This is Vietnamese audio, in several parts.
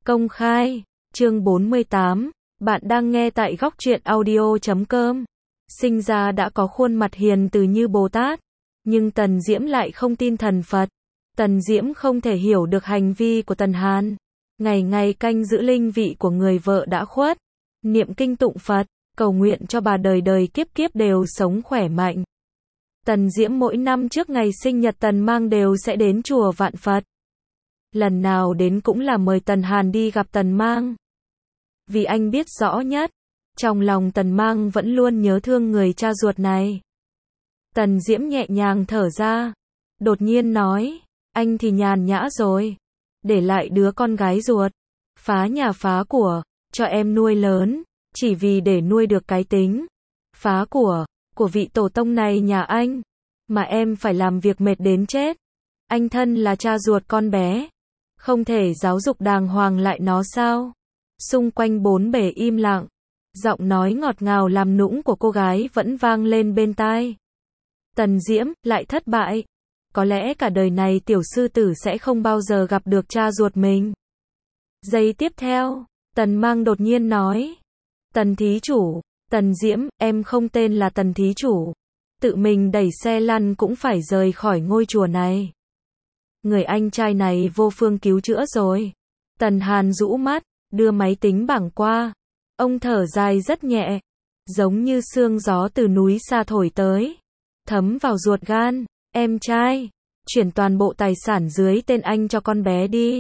Công khai, chương 48, bạn đang nghe tại góc truyện audio.com. Sinh ra đã có khuôn mặt hiền từ như Bồ Tát, nhưng Tần Diễm lại không tin thần Phật. Tần Diễm không thể hiểu được hành vi của Tần Hàn. Ngày ngày canh giữ linh vị của người vợ đã khuất, niệm kinh tụng Phật, cầu nguyện cho bà đời đời kiếp kiếp đều sống khỏe mạnh. Tần Diễm mỗi năm trước ngày sinh nhật Tần Mang đều sẽ đến chùa Vạn Phật. Lần nào đến cũng là mời Tần Hàn đi gặp Tần Mang. Vì anh biết rõ nhất, trong lòng Tần Mang vẫn luôn nhớ thương người cha ruột này. Tần Diễm nhẹ nhàng thở ra, đột nhiên nói, anh thì nhàn nhã rồi, để lại đứa con gái ruột, phá nhà phá của, cho em nuôi lớn, chỉ vì để nuôi được cái tính phá của vị tổ tông này nhà anh, mà em phải làm việc mệt đến chết. Anh thân là cha ruột con bé, không thể giáo dục đàng hoàng lại nó sao? Xung quanh bốn bề im lặng, giọng nói ngọt ngào làm nũng của cô gái vẫn vang lên bên tai. Tần Diễm lại thất bại, có lẽ cả đời này tiểu sư tử sẽ không bao giờ gặp được cha ruột mình. Giây tiếp theo, Tần Mang đột nhiên nói, Tần thí chủ, Tần Diễm, em không tên là Tần thí chủ, tự mình đẩy xe lăn cũng phải rời khỏi ngôi chùa này. Người anh trai này vô phương cứu chữa rồi. Tần Hàn rũ mắt, đưa máy tính bảng qua. Ông thở dài rất nhẹ, giống như sương gió từ núi xa thổi tới, thấm vào ruột gan. Em trai, chuyển toàn bộ tài sản dưới tên anh cho con bé đi.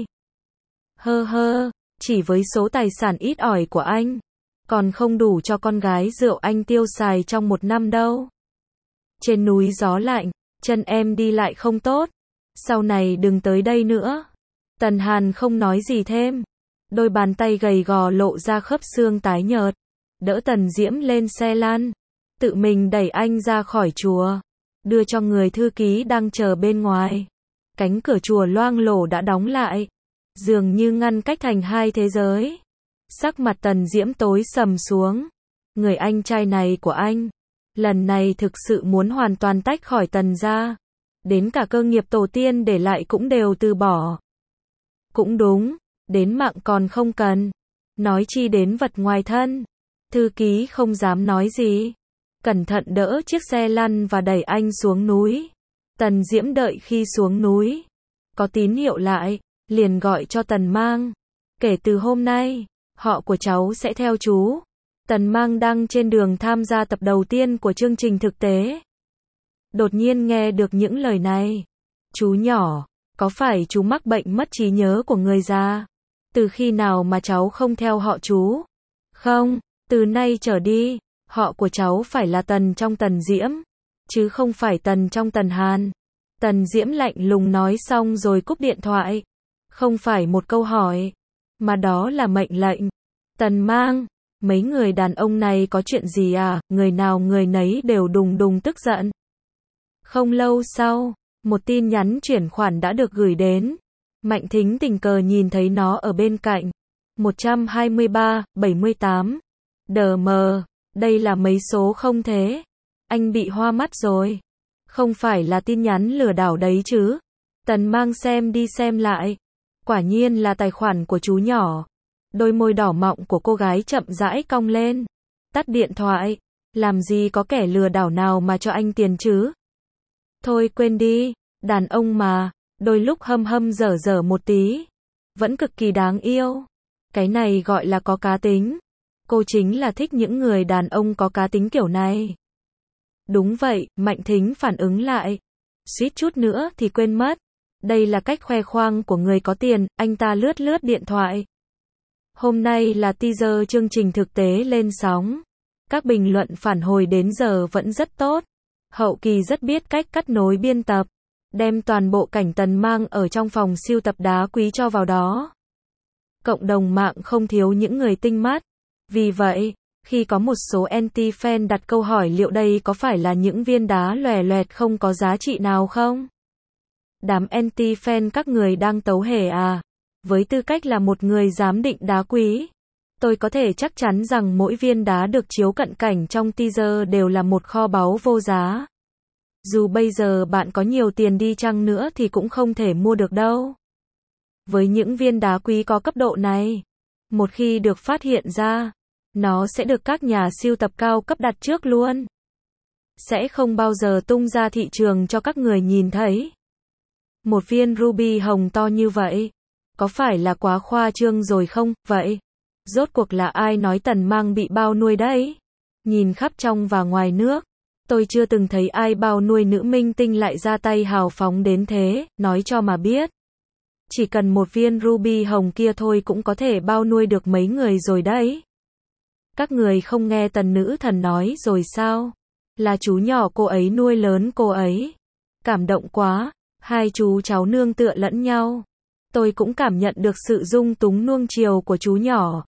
Chỉ với số tài sản ít ỏi của anh, còn không đủ cho con gái rượu anh tiêu xài trong một năm đâu. Trên núi gió lạnh, chân em đi lại không tốt, sau này đừng tới đây nữa. Tần Hàn không nói gì thêm, đôi bàn tay gầy gò lộ ra khớp xương tái nhợt, đỡ Tần Diễm lên xe lăn, tự mình đẩy anh ra khỏi chùa, đưa cho người thư ký đang chờ bên ngoài. Cánh cửa chùa loang lổ đã đóng lại, dường như ngăn cách thành hai thế giới. Sắc mặt Tần Diễm tối sầm xuống. Người anh trai này của anh, lần này thực sự muốn hoàn toàn tách khỏi Tần gia. Đến cả cơ nghiệp tổ tiên để lại cũng đều từ bỏ. Cũng đúng, đến mạng còn không cần, nói chi đến vật ngoài thân. Thư ký không dám nói gì, cẩn thận đỡ chiếc xe lăn và đẩy anh xuống núi. Tần Diễm đợi khi xuống núi, có tín hiệu lại, liền gọi cho Tần Mang. Kể từ hôm nay, họ của cháu sẽ theo chú. Tần Mang đang trên đường tham gia tập đầu tiên của chương trình thực tế. Đột nhiên nghe được những lời này. Chú nhỏ, có phải chú mắc bệnh mất trí nhớ của người già? Từ khi nào mà cháu không theo họ chú? Không, từ nay trở đi, họ của cháu phải là Tần trong Tần Diễm, chứ không phải Tần trong Tần Hàn. Tần Diễm lạnh lùng nói xong rồi cúp điện thoại. Không phải một câu hỏi, mà đó là mệnh lệnh. Tần Mang, mấy người đàn ông này có chuyện gì à? Người nào người nấy đều đùng đùng tức giận. Không lâu sau, một tin nhắn chuyển khoản đã được gửi đến. Mạnh Thính tình cờ nhìn thấy nó ở bên cạnh. 123-78. DM, đây là mấy số không thế? Anh bị hoa mắt rồi. Không phải là tin nhắn lừa đảo đấy chứ? Tần Mang xem đi xem lại. Quả nhiên là tài khoản của chú nhỏ. Đôi môi đỏ mọng của cô gái chậm rãi cong lên. Tắt điện thoại. Làm gì có kẻ lừa đảo nào mà cho anh tiền chứ? Thôi quên đi, đàn ông mà, đôi lúc hâm dở dở một tí, vẫn cực kỳ đáng yêu. Cái này gọi là có cá tính. Cô chính là thích những người đàn ông có cá tính kiểu này. Đúng vậy, Mạnh Thính phản ứng lại. Suýt chút nữa thì quên mất. Đây là cách khoe khoang của người có tiền. Anh ta lướt điện thoại. Hôm nay là teaser chương trình thực tế lên sóng. Các bình luận phản hồi đến giờ vẫn rất tốt. Hậu kỳ rất biết cách cắt nối biên tập, đem toàn bộ cảnh Tần Mang ở trong phòng sưu tập đá quý cho vào đó. Cộng đồng mạng không thiếu những người tinh mắt. Vì vậy, khi có một số anti-fan đặt câu hỏi liệu đây có phải là những viên đá lòe loẹt không có giá trị nào không? Đám anti-fan các người đang tấu hề à? Với tư cách là một người giám định đá quý, tôi có thể chắc chắn rằng mỗi viên đá được chiếu cận cảnh trong teaser đều là một kho báu vô giá. Dù bây giờ bạn có nhiều tiền đi chăng nữa thì cũng không thể mua được đâu. Với những viên đá quý có cấp độ này, một khi được phát hiện ra, nó sẽ được các nhà sưu tập cao cấp đặt trước luôn. Sẽ không bao giờ tung ra thị trường cho các người nhìn thấy. Một viên ruby hồng to như vậy, có phải là quá khoa trương rồi không? Vậy, rốt cuộc là ai nói Tần Mang bị bao nuôi đấy? Nhìn khắp trong và ngoài nước, tôi chưa từng thấy ai bao nuôi nữ minh tinh lại ra tay hào phóng đến thế, nói cho mà biết. Chỉ cần một viên ruby hồng kia thôi cũng có thể bao nuôi được mấy người rồi đấy. Các người không nghe Tần nữ thần nói rồi sao? Là chú nhỏ cô ấy nuôi lớn cô ấy. Cảm động quá, hai chú cháu nương tựa lẫn nhau. Tôi cũng cảm nhận được sự dung túng nuông chiều của chú nhỏ.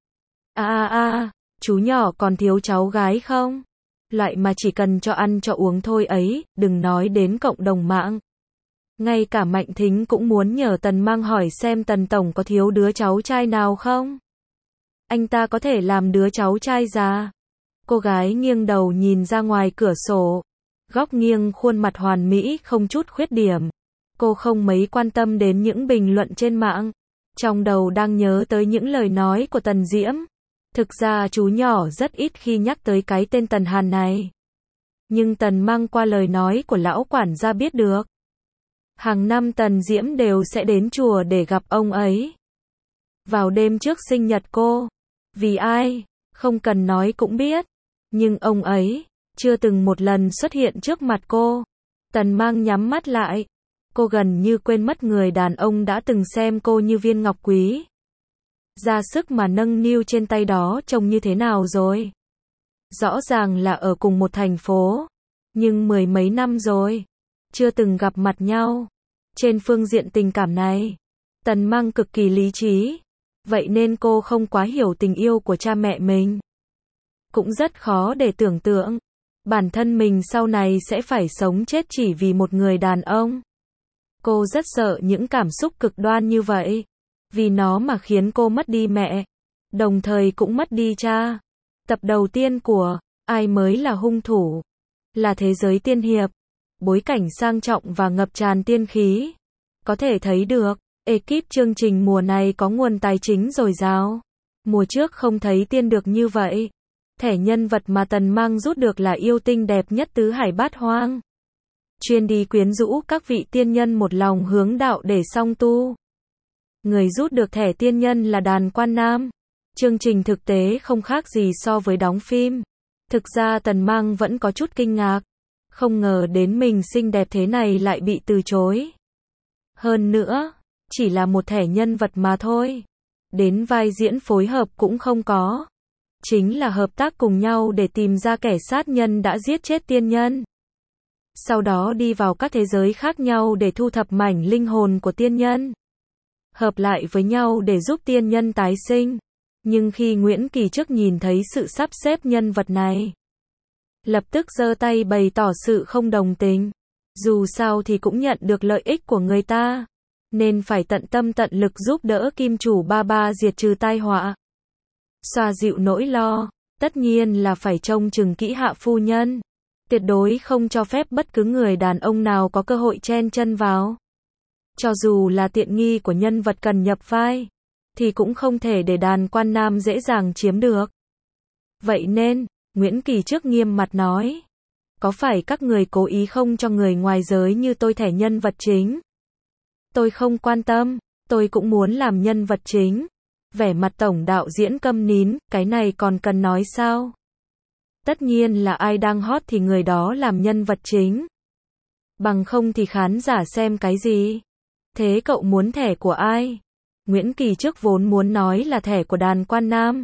Chú nhỏ còn thiếu cháu gái không? Loại mà chỉ cần cho ăn cho uống thôi ấy, đừng nói đến cộng đồng mạng. Ngay cả Mạnh Thính cũng muốn nhờ Tần Mang hỏi xem Tần Tổng có thiếu đứa cháu trai nào không? Anh ta có thể làm đứa cháu trai già. Cô gái nghiêng đầu nhìn ra ngoài cửa sổ. Góc nghiêng khuôn mặt hoàn mỹ không chút khuyết điểm. Cô không mấy quan tâm đến những bình luận trên mạng. Trong đầu đang nhớ tới những lời nói của Tần Diễm. Thực ra chú nhỏ rất ít khi nhắc tới cái tên Tần Hàn này. Nhưng Tần Mang qua lời nói của lão quản gia biết được. Hàng năm Tần Diễm đều sẽ đến chùa để gặp ông ấy. Vào đêm trước sinh nhật cô. Vì ai? Không cần nói cũng biết. Nhưng ông ấy chưa từng một lần xuất hiện trước mặt cô. Tần Mang nhắm mắt lại. Cô gần như quên mất người đàn ông đã từng xem cô như viên ngọc quý. Ra sức mà nâng niu trên tay đó trông như thế nào rồi? Rõ ràng là ở cùng một thành phố. Nhưng mười mấy năm rồi. Chưa từng gặp mặt nhau. Trên phương diện tình cảm này, Tần Mang cực kỳ lý trí. Vậy nên cô không quá hiểu tình yêu của cha mẹ mình. Cũng rất khó để tưởng tượng. Bản thân mình sau này sẽ phải sống chết chỉ vì một người đàn ông. Cô rất sợ những cảm xúc cực đoan như vậy. Vì nó mà khiến cô mất đi mẹ. Đồng thời cũng mất đi cha. Tập đầu tiên của Ai mới là hung thủ? Là thế giới tiên hiệp. Bối cảnh sang trọng và ngập tràn tiên khí. Có thể thấy được, ekip chương trình mùa này có nguồn tài chính dồi dào. Mùa trước không thấy tiên được như vậy. Thẻ nhân vật mà Tần Mang rút được là yêu tinh đẹp nhất tứ hải bát hoang. Chuyên đi quyến rũ các vị tiên nhân một lòng hướng đạo để song tu. Người rút được thẻ tiên nhân là Đàn Quan Nam. Chương trình thực tế không khác gì so với đóng phim. Thực ra Tần Mang vẫn có chút kinh ngạc. Không ngờ đến mình xinh đẹp thế này lại bị từ chối. Hơn nữa, chỉ là một thẻ nhân vật mà thôi. Đến vai diễn phối hợp cũng không có. Chính là hợp tác cùng nhau để tìm ra kẻ sát nhân đã giết chết tiên nhân. Sau đó đi vào các thế giới khác nhau để thu thập mảnh linh hồn của tiên nhân. Hợp lại với nhau để giúp tiên nhân tái sinh. Nhưng khi Nguyễn Kỳ Trức nhìn thấy sự sắp xếp nhân vật này, lập tức giơ tay bày tỏ sự không đồng tình. Dù sao thì cũng nhận được lợi ích của người ta, nên phải tận tâm tận lực giúp đỡ kim chủ ba ba diệt trừ tai họa. Xoa dịu nỗi lo, tất nhiên là phải trông chừng kỹ Hạ phu nhân. Tuyệt đối không cho phép bất cứ người đàn ông nào có cơ hội chen chân vào. Cho dù là tiện nghi của nhân vật cần nhập vai, thì cũng không thể để Đàn Quan Nam dễ dàng chiếm được. Vậy nên, Nguyễn Kỳ Trức nghiêm mặt nói, có phải các người cố ý không cho người ngoài giới như tôi thẻ nhân vật chính? Tôi không quan tâm, tôi cũng muốn làm nhân vật chính. Vẻ mặt tổng đạo diễn câm nín, cái này còn cần nói sao? Tất nhiên là ai đang hot thì người đó làm nhân vật chính. Bằng không thì khán giả xem cái gì? Thế cậu muốn thẻ của ai? Nguyễn Kỳ Trức vốn muốn nói là thẻ của Đàn Quan Nam.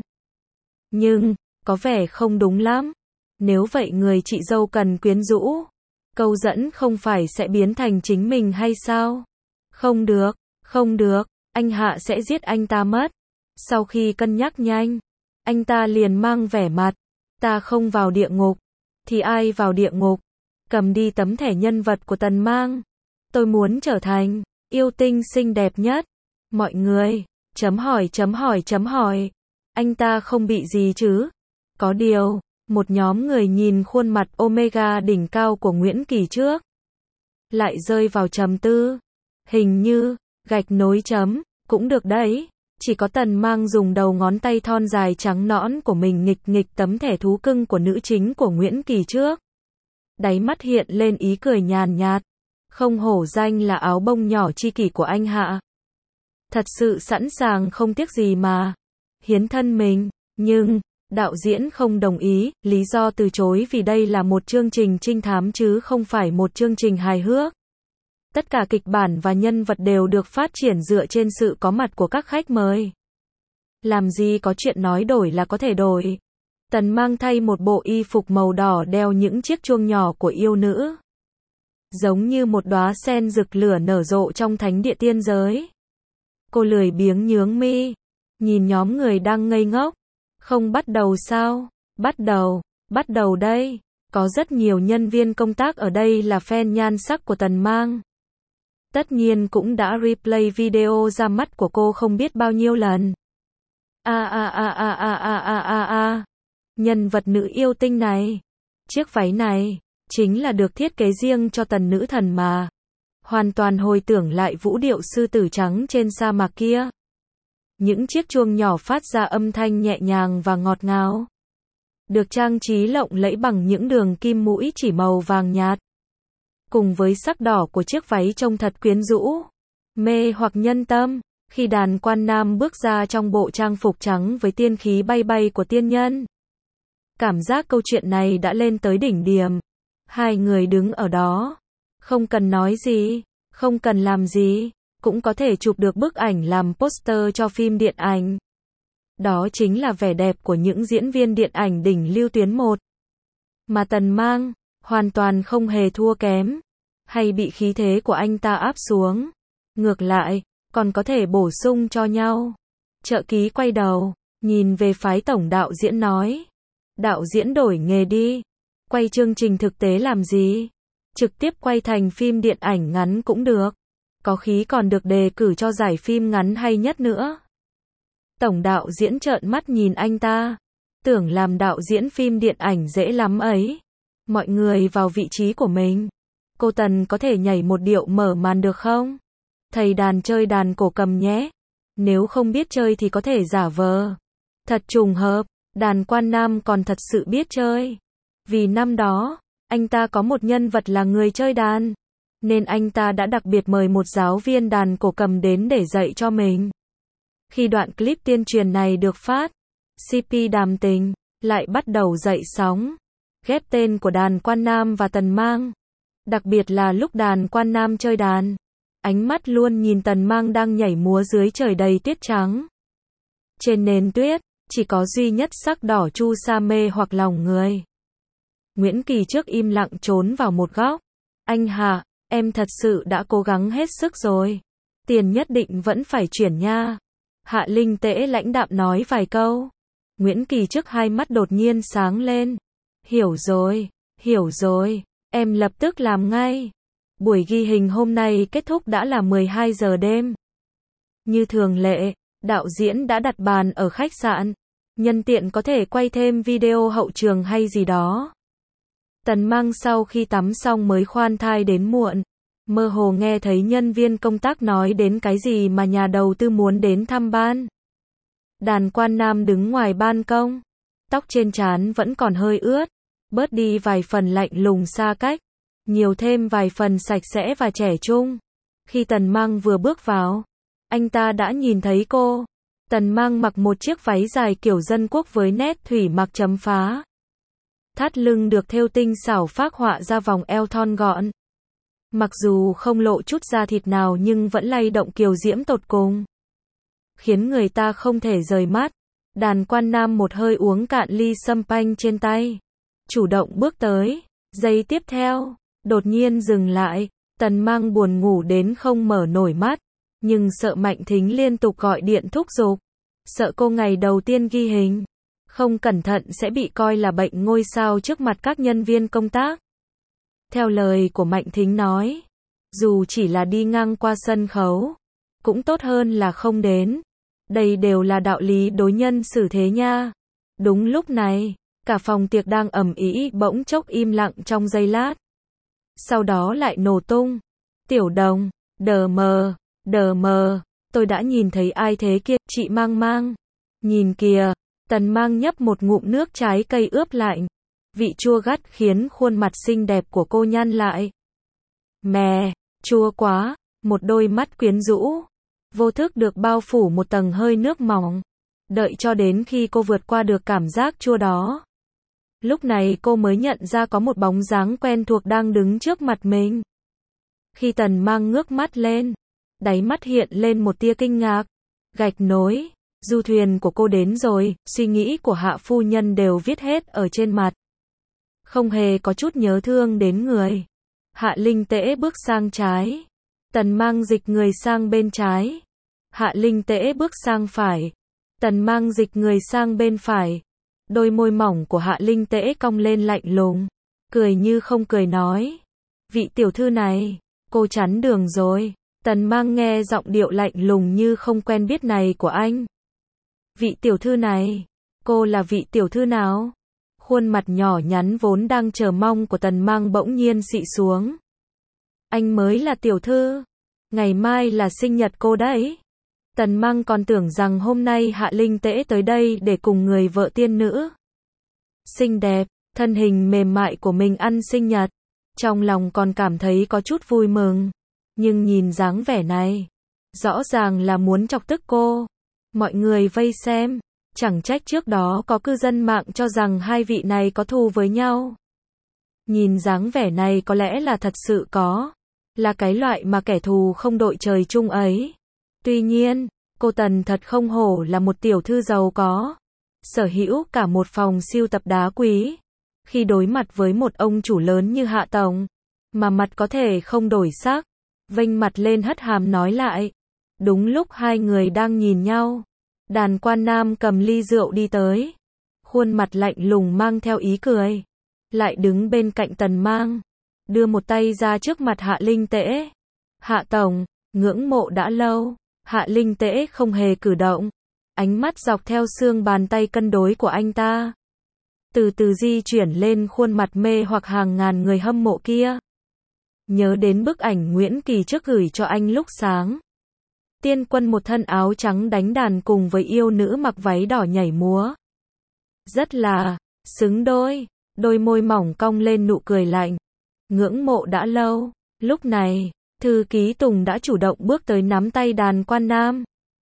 Nhưng, có vẻ không đúng lắm. Nếu vậy người chị dâu cần quyến rũ. Câu dẫn không phải sẽ biến thành chính mình hay sao? Không được, không được, anh Hạ sẽ giết anh ta mất. Sau khi cân nhắc nhanh, anh ta liền mang vẻ mặt, ta không vào địa ngục, thì ai vào địa ngục? Cầm đi tấm thẻ nhân vật của Tần Mang. Tôi muốn trở thành yêu tinh xinh đẹp nhất. Mọi người, chấm hỏi. Anh ta không bị gì chứ? Có điều, một nhóm người nhìn khuôn mặt Omega đỉnh cao của Nguyễn Kỳ Trức, lại rơi vào trầm tư. Hình như, Gạch nối chấm, cũng được đấy. Chỉ có Tần Mang dùng đầu ngón tay thon dài trắng nõn của mình nghịch nghịch tấm thẻ thú cưng của nữ chính của Nguyễn Kỳ trước. Đáy mắt hiện lên ý cười nhàn nhạt. Không hổ danh là áo bông nhỏ chi kỷ của anh hạ. Thật sự sẵn sàng không tiếc gì mà hiến thân mình, nhưng đạo diễn không đồng ý, lý do từ chối vì đây là một chương trình trinh thám chứ không phải một chương trình hài hước. Tất cả kịch bản và nhân vật đều được phát triển dựa trên sự có mặt của các khách mời. Làm gì có chuyện nói đổi là có thể đổi. Tần Mang thay một bộ y phục màu đỏ đeo những chiếc chuông nhỏ của yêu nữ. Giống như một đóa sen rực lửa nở rộ trong thánh địa tiên giới. Cô lười biếng nhướng mi, nhìn nhóm người đang ngây ngốc. Không bắt đầu sao? Bắt đầu đây. Có rất nhiều nhân viên công tác ở đây là fan nhan sắc của Tần Mang. Tất nhiên cũng đã replay video ra mắt của cô không biết bao nhiêu lần. Nhân vật nữ yêu tinh này, chiếc váy này, chính là được thiết kế riêng cho Tần nữ thần mà. Hoàn toàn hồi tưởng lại vũ điệu sư tử trắng trên sa mạc kia. Những chiếc chuông nhỏ phát ra âm thanh nhẹ nhàng và ngọt ngào. Được trang trí lộng lẫy bằng những đường kim mũi chỉ màu vàng nhạt. Cùng với sắc đỏ của chiếc váy trông thật quyến rũ, mê hoặc nhân tâm. Khi đàn quan nam bước ra trong bộ trang phục trắng với tiên khí bay bay của tiên nhân. Cảm giác câu chuyện này đã lên tới đỉnh điểm. Hai người đứng ở đó. Không cần nói gì, không cần làm gì, cũng có thể chụp được bức ảnh làm poster cho phim điện ảnh. Đó chính là vẻ đẹp của những diễn viên điện ảnh đỉnh lưu tuyến 1. Mà Tần Mang, hoàn toàn không hề thua kém, hay bị khí thế của anh ta áp xuống. Ngược lại, còn có thể bổ sung cho nhau. Trợ ký quay đầu, nhìn về phái tổng đạo diễn nói. Đạo diễn đổi nghề đi. Quay chương trình thực tế làm gì? Trực tiếp quay thành phim điện ảnh ngắn cũng được. Có khí còn được đề cử cho giải phim ngắn hay nhất nữa. Tổng đạo diễn trợn mắt nhìn anh ta. Tưởng làm đạo diễn phim điện ảnh dễ lắm ấy. Mọi người vào vị trí của mình. Cô Tần có thể nhảy một điệu mở màn được không? Thầy đàn chơi đàn cổ cầm nhé. Nếu không biết chơi thì có thể giả vờ. Thật trùng hợp, đàn quan nam còn thật sự biết chơi. Vì năm đó, anh ta có một nhân vật là người chơi đàn. Nên anh ta đã đặc biệt mời một giáo viên đàn cổ cầm đến để dạy cho mình. Khi đoạn clip tuyên truyền này được phát, CP Đàm Tình lại bắt đầu dậy sóng. Ghép tên của đàn quan nam và Tần Mang. Đặc biệt là lúc đàn quan nam chơi đàn. Ánh mắt luôn nhìn Tần Mang đang nhảy múa dưới trời đầy tuyết trắng. Trên nền tuyết, chỉ có duy nhất sắc đỏ chu sa mê hoặc lòng người. Nguyễn Kỳ trước im lặng trốn vào một góc. Anh Hạ, em thật sự đã cố gắng hết sức rồi. Tiền nhất định vẫn phải chuyển nha. Hạ Linh Tễ lãnh đạm nói vài câu. Nguyễn Kỳ trước hai mắt đột nhiên sáng lên. Hiểu rồi, em lập tức làm ngay. Buổi ghi hình hôm nay kết thúc đã là 12 giờ đêm. Như thường lệ, đạo diễn đã đặt bàn ở khách sạn. Nhân tiện có thể quay thêm video hậu trường hay gì đó. Tần Mang sau khi tắm xong mới khoan thai đến muộn. Mơ hồ nghe thấy nhân viên công tác nói đến cái gì mà nhà đầu tư muốn đến thăm ban. Đàn quan nam đứng ngoài ban công. Tóc trên trán vẫn còn hơi ướt. Bớt đi vài phần lạnh lùng xa cách. Nhiều thêm vài phần sạch sẽ và trẻ trung. Khi Tần Mang vừa bước vào, anh ta đã nhìn thấy cô. Tần Mang mặc một chiếc váy dài kiểu dân quốc với nét thủy mặc chấm phá. Thắt lưng được thêu tinh xảo phác họa ra vòng eo thon gọn. Mặc dù không lộ chút da thịt nào nhưng vẫn lay động kiều diễm tột cùng. Khiến người ta không thể rời mắt. Đàn quan nam một hơi uống cạn ly sâm panh trên tay. Chủ động bước tới. Giây tiếp theo, đột nhiên dừng lại. Tần Mang buồn ngủ đến không mở nổi mắt. Nhưng sợ Mạnh Thính liên tục gọi điện thúc giục. Sợ cô ngày đầu tiên ghi hình. Không cẩn thận sẽ bị coi là bệnh ngôi sao trước mặt các nhân viên công tác. Theo lời của Mạnh Thính nói, dù chỉ là đi ngang qua sân khấu, cũng tốt hơn là không đến. Đây đều là đạo lý đối nhân xử thế nha. Đúng lúc này, cả phòng tiệc đang ầm ĩ bỗng chốc im lặng trong giây lát. Sau đó lại nổ tung. Tiểu Đồng, đờ mờ, Đờ mờ, tôi đã nhìn thấy ai thế kia, chị Mang Mang. Nhìn kìa, Tần Mang nhấp một ngụm nước trái cây ướp lạnh. Vị chua gắt khiến khuôn mặt xinh đẹp của cô nhăn lại. Mè, chua quá, một đôi mắt quyến rũ. Vô thức được bao phủ một tầng hơi nước mỏng. Đợi cho đến khi cô vượt qua được cảm giác chua đó. Lúc này cô mới nhận ra có một bóng dáng quen thuộc đang đứng trước mặt mình. Khi Tần Mang ngước mắt lên, đáy mắt hiện lên một tia kinh ngạc. Gạch nối, du thuyền của cô đến rồi, suy nghĩ của Hạ phu nhân đều viết hết ở trên mặt. Không hề có chút nhớ thương đến người. Hạ Linh Tễ bước sang trái. Tần Mang dịch người sang bên trái. Hạ Linh Tễ bước sang phải. Tần Mang dịch người sang bên phải. Đôi môi mỏng của Hạ Linh Tễ cong lên lạnh lùng. Cười như không cười nói. Vị tiểu thư này, cô chắn đường rồi. Tần Mang nghe giọng điệu lạnh lùng như không quen biết này của anh. Vị tiểu thư này, cô là vị tiểu thư nào? Khuôn mặt nhỏ nhắn vốn đang chờ mong của Tần Mang bỗng nhiên xị xuống. Anh mới là tiểu thư. Ngày mai là sinh nhật cô đấy. Tần Mang còn tưởng rằng hôm nay Hạ Linh Tễ tới đây để cùng người vợ tiên nữ xinh đẹp, thân hình mềm mại của mình ăn sinh nhật. Trong lòng còn cảm thấy có chút vui mừng. Nhưng nhìn dáng vẻ này, rõ ràng là muốn chọc tức cô. Mọi người vây xem, chẳng trách trước đó có cư dân mạng cho rằng hai vị này có thù với nhau. Nhìn dáng vẻ này có lẽ là thật sự có. Là cái loại mà kẻ thù không đội trời chung ấy. Tuy nhiên, cô Tần thật không hổ là một tiểu thư giàu có. Sở hữu cả một phòng sưu tập đá quý. Khi đối mặt với một ông chủ lớn như Hạ Tổng, mà mặt có thể không đổi sắc, vênh mặt lên hất hàm nói lại. Đúng lúc hai người đang nhìn nhau, Đàn Quan Nam cầm ly rượu đi tới. Khuôn mặt lạnh lùng mang theo ý cười. Lại đứng bên cạnh Tần Mang. Đưa một tay ra trước mặt Hạ Linh Tễ. Hạ Tổng, ngưỡng mộ đã lâu. Hạ Linh Tễ không hề cử động. Ánh mắt dọc theo xương bàn tay cân đối của anh ta. Từ từ di chuyển lên khuôn mặt mê hoặc hàng ngàn người hâm mộ kia. Nhớ đến bức ảnh Nguyễn Kỳ trước gửi cho anh lúc sáng. Tiên quân một thân áo trắng đánh đàn cùng với yêu nữ mặc váy đỏ nhảy múa. Rất là xứng đôi, đôi môi mỏng cong lên nụ cười lạnh. Ngưỡng mộ đã lâu. Lúc này, thư ký Tùng đã chủ động bước tới nắm tay Đàn Quan Nam.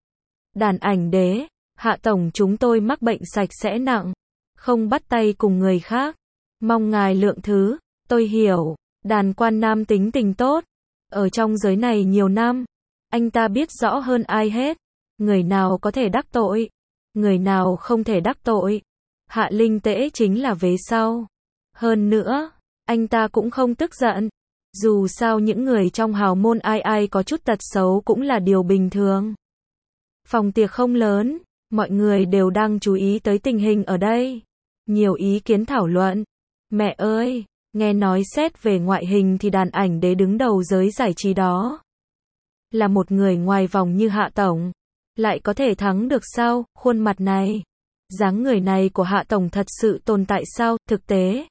Đàn ảnh đế, Hạ Tổng chúng tôi mắc bệnh sạch sẽ nặng. Không bắt tay cùng người khác. Mong ngài lượng thứ, tôi hiểu. Đàn Quan Nam tính tình tốt. Ở trong giới này nhiều năm. Anh ta biết rõ hơn ai hết. Người nào có thể đắc tội. Người nào không thể đắc tội. Hạ Linh Tễ chính là vế sau. Hơn nữa, anh ta cũng không tức giận. Dù sao những người trong hào môn ai ai có chút tật xấu cũng là điều bình thường. Phòng tiệc không lớn, mọi người đều đang chú ý tới tình hình ở đây. Nhiều ý kiến thảo luận. Mẹ ơi, nghe nói xét về ngoại hình thì đàn ảnh đế đứng đầu giới giải trí đó. Là một người ngoài vòng như Hạ Tổng. Lại có thể thắng được sao, khuôn mặt này. Dáng người này của Hạ Tổng thật sự tồn tại sao, thực tế.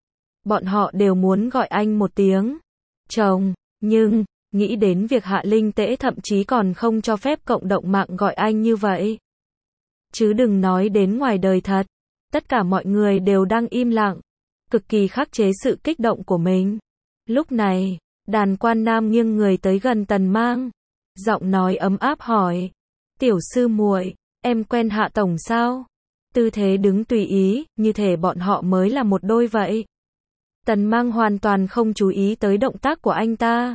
Bọn họ đều muốn gọi anh một tiếng chồng, nhưng, nghĩ đến việc Hạ Linh Tễ thậm chí còn không cho phép cộng đồng mạng gọi anh như vậy. Chứ đừng nói đến ngoài đời thật. Tất cả mọi người đều đang im lặng, cực kỳ khắc chế sự kích động của mình. Lúc này, Đàn Quan Nam nghiêng người tới gần Tần Mang. Giọng nói ấm áp hỏi. Tiểu sư muội, em quen Hạ Tổng sao? Tư thế đứng tùy ý, như thể bọn họ mới là một đôi vậy. Tần Mang hoàn toàn không chú ý tới động tác của anh ta.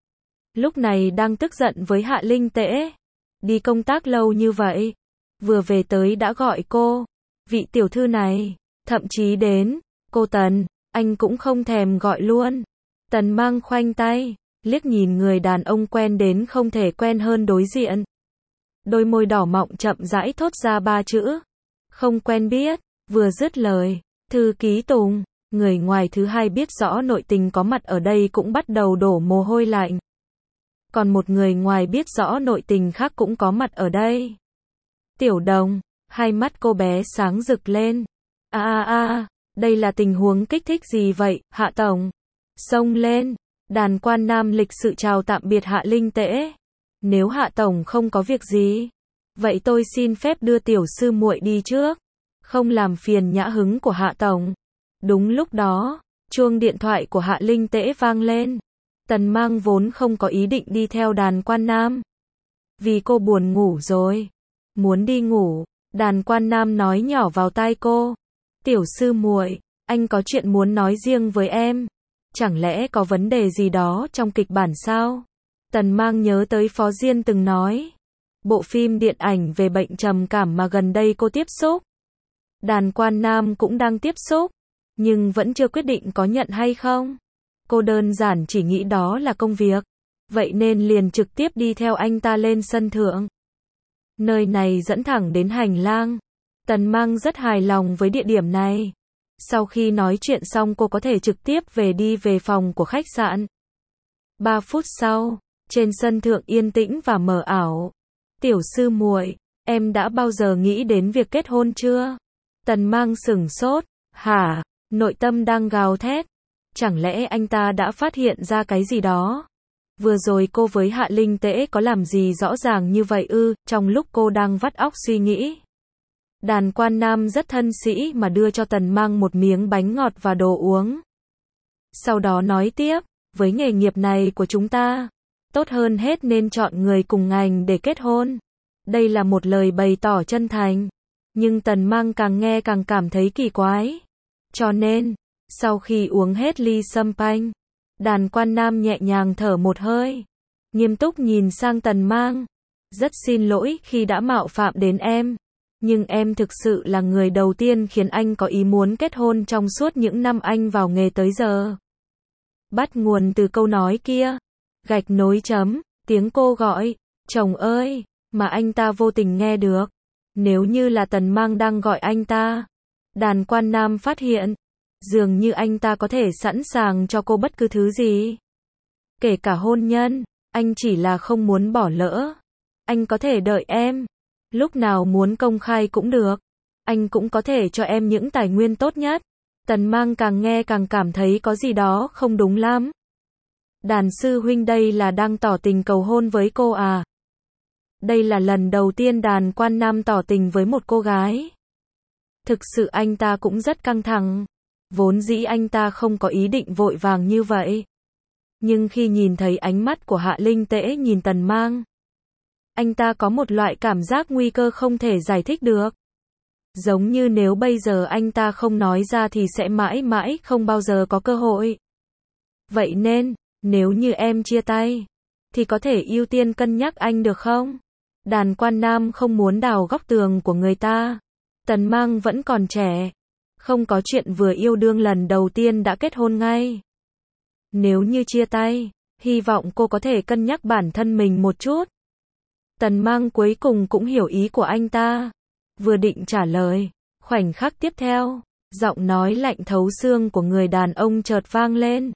Lúc này đang tức giận với Hạ Linh Tễ. Đi công tác lâu như vậy. Vừa về tới đã gọi cô. Vị tiểu thư này. Thậm chí đến. Cô Tần. Anh cũng không thèm gọi luôn. Tần Mang khoanh tay. Liếc nhìn người đàn ông quen đến không thể quen hơn đối diện. Đôi môi đỏ mọng chậm rãi thốt ra ba chữ. Không quen biết. Vừa dứt lời. Thư ký Tùng. Người ngoài thứ hai biết rõ nội tình có mặt ở đây cũng bắt đầu đổ mồ hôi lạnh. Còn một người ngoài biết rõ nội tình khác cũng có mặt ở đây. Tiểu Đồng, hai mắt cô bé sáng rực lên. Đây là tình huống kích thích gì vậy, Hạ Tổng? Xông lên, Đàn Quan Nam lịch sự chào tạm biệt Hạ Linh Tễ. Nếu Hạ tổng không có việc gì, vậy tôi xin phép đưa tiểu sư muội đi trước, không làm phiền nhã hứng của Hạ tổng. Đúng lúc đó, chuông điện thoại của Hạ Linh Tễ vang lên. Tần Mang vốn không có ý định đi theo Đàn Quan Nam, vì cô buồn ngủ rồi, muốn đi ngủ. Đàn Quan Nam nói nhỏ vào tai cô, tiểu sư muội, anh có chuyện muốn nói riêng với em. Chẳng lẽ có vấn đề gì đó trong kịch bản sao? Tần Mang nhớ tới Phó Diên từng nói, bộ phim điện ảnh về bệnh trầm cảm mà gần đây cô tiếp xúc. Đàn Quan Nam cũng đang tiếp xúc, nhưng vẫn chưa quyết định có nhận hay không. Cô đơn giản chỉ nghĩ đó là công việc, vậy nên liền trực tiếp đi theo anh ta lên sân thượng. Nơi này dẫn thẳng đến hành lang. Tần Mang rất hài lòng với địa điểm này. Sau khi nói chuyện xong cô có thể trực tiếp đi về phòng của khách sạn. 3 phút sau, trên sân thượng yên tĩnh và mờ ảo. Tiểu sư muội, em đã bao giờ nghĩ đến việc kết hôn chưa? Tần Mang sửng sốt, hả? Nội tâm đang gào thét. Chẳng lẽ anh ta đã phát hiện ra cái gì đó? Vừa rồi cô với Hạ Linh Tễ có làm gì rõ ràng như vậy ư? Trong lúc cô đang vắt óc suy nghĩ, Đàn Quan Nam rất thân sĩ mà đưa cho Tần Mang một miếng bánh ngọt và đồ uống. Sau đó nói tiếp, với nghề nghiệp này của chúng ta, tốt hơn hết nên chọn người cùng ngành để kết hôn. Đây là một lời bày tỏ chân thành, nhưng Tần Mang càng nghe càng cảm thấy kỳ quái. Cho nên, sau khi uống hết ly sâm panh, Đàn Quan Nam nhẹ nhàng thở một hơi, nghiêm túc nhìn sang Tần Mang. Rất xin lỗi khi đã mạo phạm đến em, nhưng em thực sự là người đầu tiên khiến anh có ý muốn kết hôn trong suốt những năm anh vào nghề tới giờ. Bắt nguồn từ câu nói kia, gạch nối chấm, tiếng cô gọi, chồng ơi, mà anh ta vô tình nghe được. Nếu như là Tần Mang đang gọi anh ta, Đàn Quan Nam phát hiện, dường như anh ta có thể sẵn sàng cho cô bất cứ thứ gì. Kể cả hôn nhân, anh chỉ là không muốn bỏ lỡ. Anh có thể đợi em, lúc nào muốn công khai cũng được. Anh cũng có thể cho em những tài nguyên tốt nhất. Tần Mang càng nghe càng cảm thấy có gì đó không đúng lắm. Đàn sư huynh đây là đang tỏ tình cầu hôn với cô à? Đây là lần đầu tiên Đàn Quan Nam tỏ tình với một cô gái. Thực sự anh ta cũng rất căng thẳng. Vốn dĩ anh ta không có ý định vội vàng như vậy. Nhưng khi nhìn thấy ánh mắt của Hạ Linh Tễ nhìn Tần Mang, anh ta có một loại cảm giác nguy cơ không thể giải thích được. Giống như nếu bây giờ anh ta không nói ra thì sẽ mãi mãi không bao giờ có cơ hội. Vậy nên, nếu như em chia tay, thì có thể ưu tiên cân nhắc anh được không? Đàn Quan Nam không muốn đào góc tường của người ta. Tần Mang vẫn còn trẻ, không có chuyện vừa yêu đương lần đầu tiên đã kết hôn ngay. Nếu như chia tay, hy vọng cô có thể cân nhắc bản thân mình một chút. Tần Mang cuối cùng cũng hiểu ý của anh ta. Vừa định trả lời, khoảnh khắc tiếp theo, giọng nói lạnh thấu xương của người đàn ông chợt vang lên.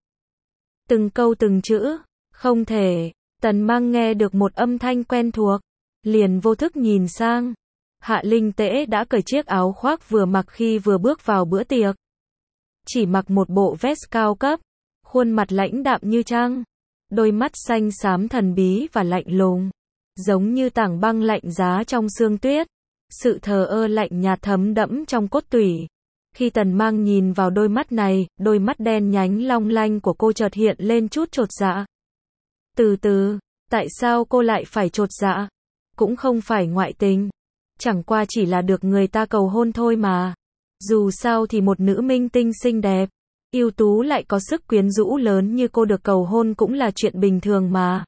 Từng câu từng chữ, không thể. Tần Mang nghe được một âm thanh quen thuộc, liền vô thức nhìn sang. Hạ Linh Tễ đã cởi chiếc áo khoác vừa mặc khi vừa bước vào bữa tiệc. Chỉ mặc một bộ vest cao cấp, khuôn mặt lãnh đạm như trăng, đôi mắt xanh xám thần bí và lạnh lùng, giống như tảng băng lạnh giá trong sương tuyết. Sự thờ ơ lạnh nhạt thấm đẫm trong cốt tủy. Khi Tần Mang nhìn vào đôi mắt này, đôi mắt đen nhánh long lanh của cô chợt hiện lên chút chột dạ. Từ từ, tại sao cô lại phải chột dạ? Cũng không phải ngoại tình, chẳng qua chỉ là được người ta cầu hôn thôi mà. Dù sao thì một nữ minh tinh xinh đẹp, ưu tú lại có sức quyến rũ lớn như cô được cầu hôn cũng là chuyện bình thường mà.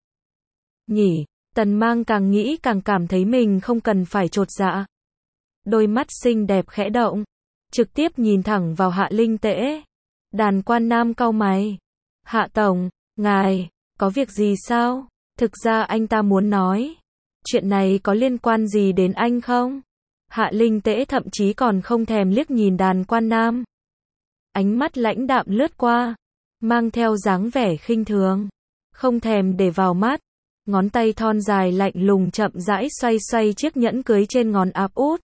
Nhỉ, Tần Mang càng nghĩ càng cảm thấy mình không cần phải chột dạ. Đôi mắt xinh đẹp khẽ động, trực tiếp nhìn thẳng vào Hạ Linh Tễ. Đàn Quan Nam cau mày. Hạ tổng, ngài, có việc gì sao? Thực ra anh ta muốn nói, chuyện này có liên quan gì đến anh không? Hạ Linh Tễ thậm chí còn không thèm liếc nhìn Đàn Quan Nam. Ánh mắt lãnh đạm lướt qua, mang theo dáng vẻ khinh thường, không thèm để vào mắt. Ngón tay thon dài lạnh lùng chậm rãi xoay xoay chiếc nhẫn cưới trên ngón áp út.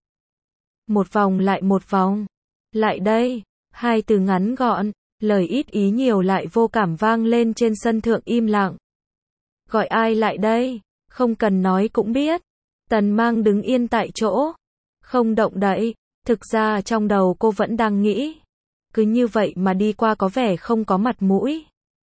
Một vòng lại một vòng. Lại đây. Hai từ ngắn gọn, lời ít ý nhiều lại vô cảm vang lên trên sân thượng im lặng. Gọi ai lại đây? Không cần nói cũng biết. Tần Mang đứng yên tại chỗ, không động đậy. Thực ra trong đầu cô vẫn đang nghĩ, cứ như vậy mà đi qua có vẻ không có mặt mũi.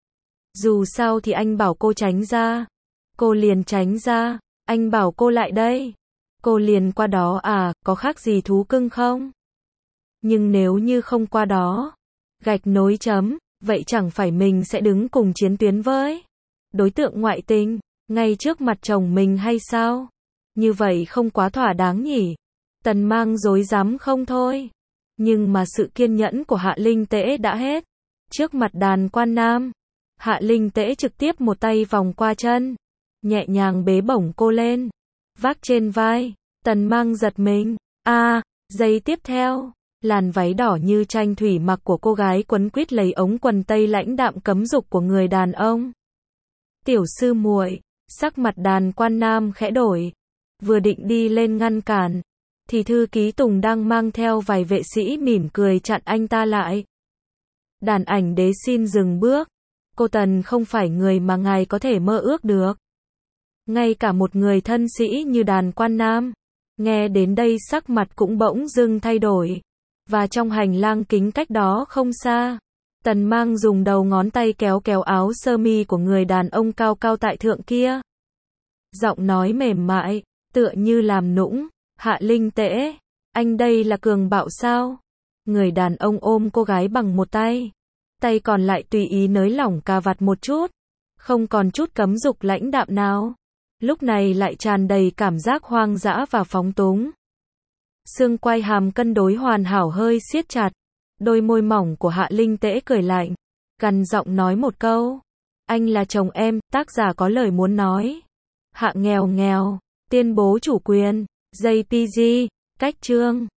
Dù sao thì anh bảo cô tránh ra, cô liền tránh ra. Anh bảo cô lại đây, cô liền qua đó à, có khác gì thú cưng không? Nhưng nếu như không qua đó, gạch nối chấm, vậy chẳng phải mình sẽ đứng cùng chiến tuyến với đối tượng ngoại tình, ngay trước mặt chồng mình hay sao? Như vậy không quá thỏa đáng nhỉ? Tần Mang rối rắm không thôi. Nhưng mà sự kiên nhẫn của Hạ Linh Tễ đã hết. Trước mặt Đàn Quan Nam, Hạ Linh Tễ trực tiếp một tay vòng qua chân, nhẹ nhàng bế bổng cô lên, vác trên vai. Tần Mang giật mình. Giây tiếp theo, làn váy đỏ như tranh thủy mặc của cô gái quấn quýt lấy ống quần tây lãnh đạm cấm dục của người đàn ông. Tiểu sư muội, sắc mặt Đàn Quan Nam khẽ đổi, vừa định đi lên ngăn cản, thì thư ký Tùng đang mang theo vài vệ sĩ mỉm cười chặn anh ta lại. Đàn Ảnh Đế xin dừng bước. Cô Tần không phải người mà ngài có thể mơ ước được. Ngay cả một người thân sĩ như Đàn Quan Nam, nghe đến đây sắc mặt cũng bỗng dưng thay đổi. Và trong hành lang kính cách đó không xa, Tần Mang dùng đầu ngón tay kéo kéo áo sơ mi của người đàn ông cao cao tại thượng kia. Giọng nói mềm mại, tựa như làm nũng. Hạ Linh Tễ, anh đây là cường bạo sao? Người đàn ông ôm cô gái bằng một tay, tay còn lại tùy ý nới lỏng cà vạt một chút, không còn chút cấm dục lãnh đạm nào. Lúc này lại tràn đầy cảm giác hoang dã và phóng túng. Xương quai hàm cân đối hoàn hảo hơi siết chặt, đôi môi mỏng của Hạ Linh Tễ cười lạnh, gằn giọng nói một câu. Anh là chồng em, tác giả có lời muốn nói. Hạ nghèo nghèo, tuyên bố chủ quyền. JPG, cách chương.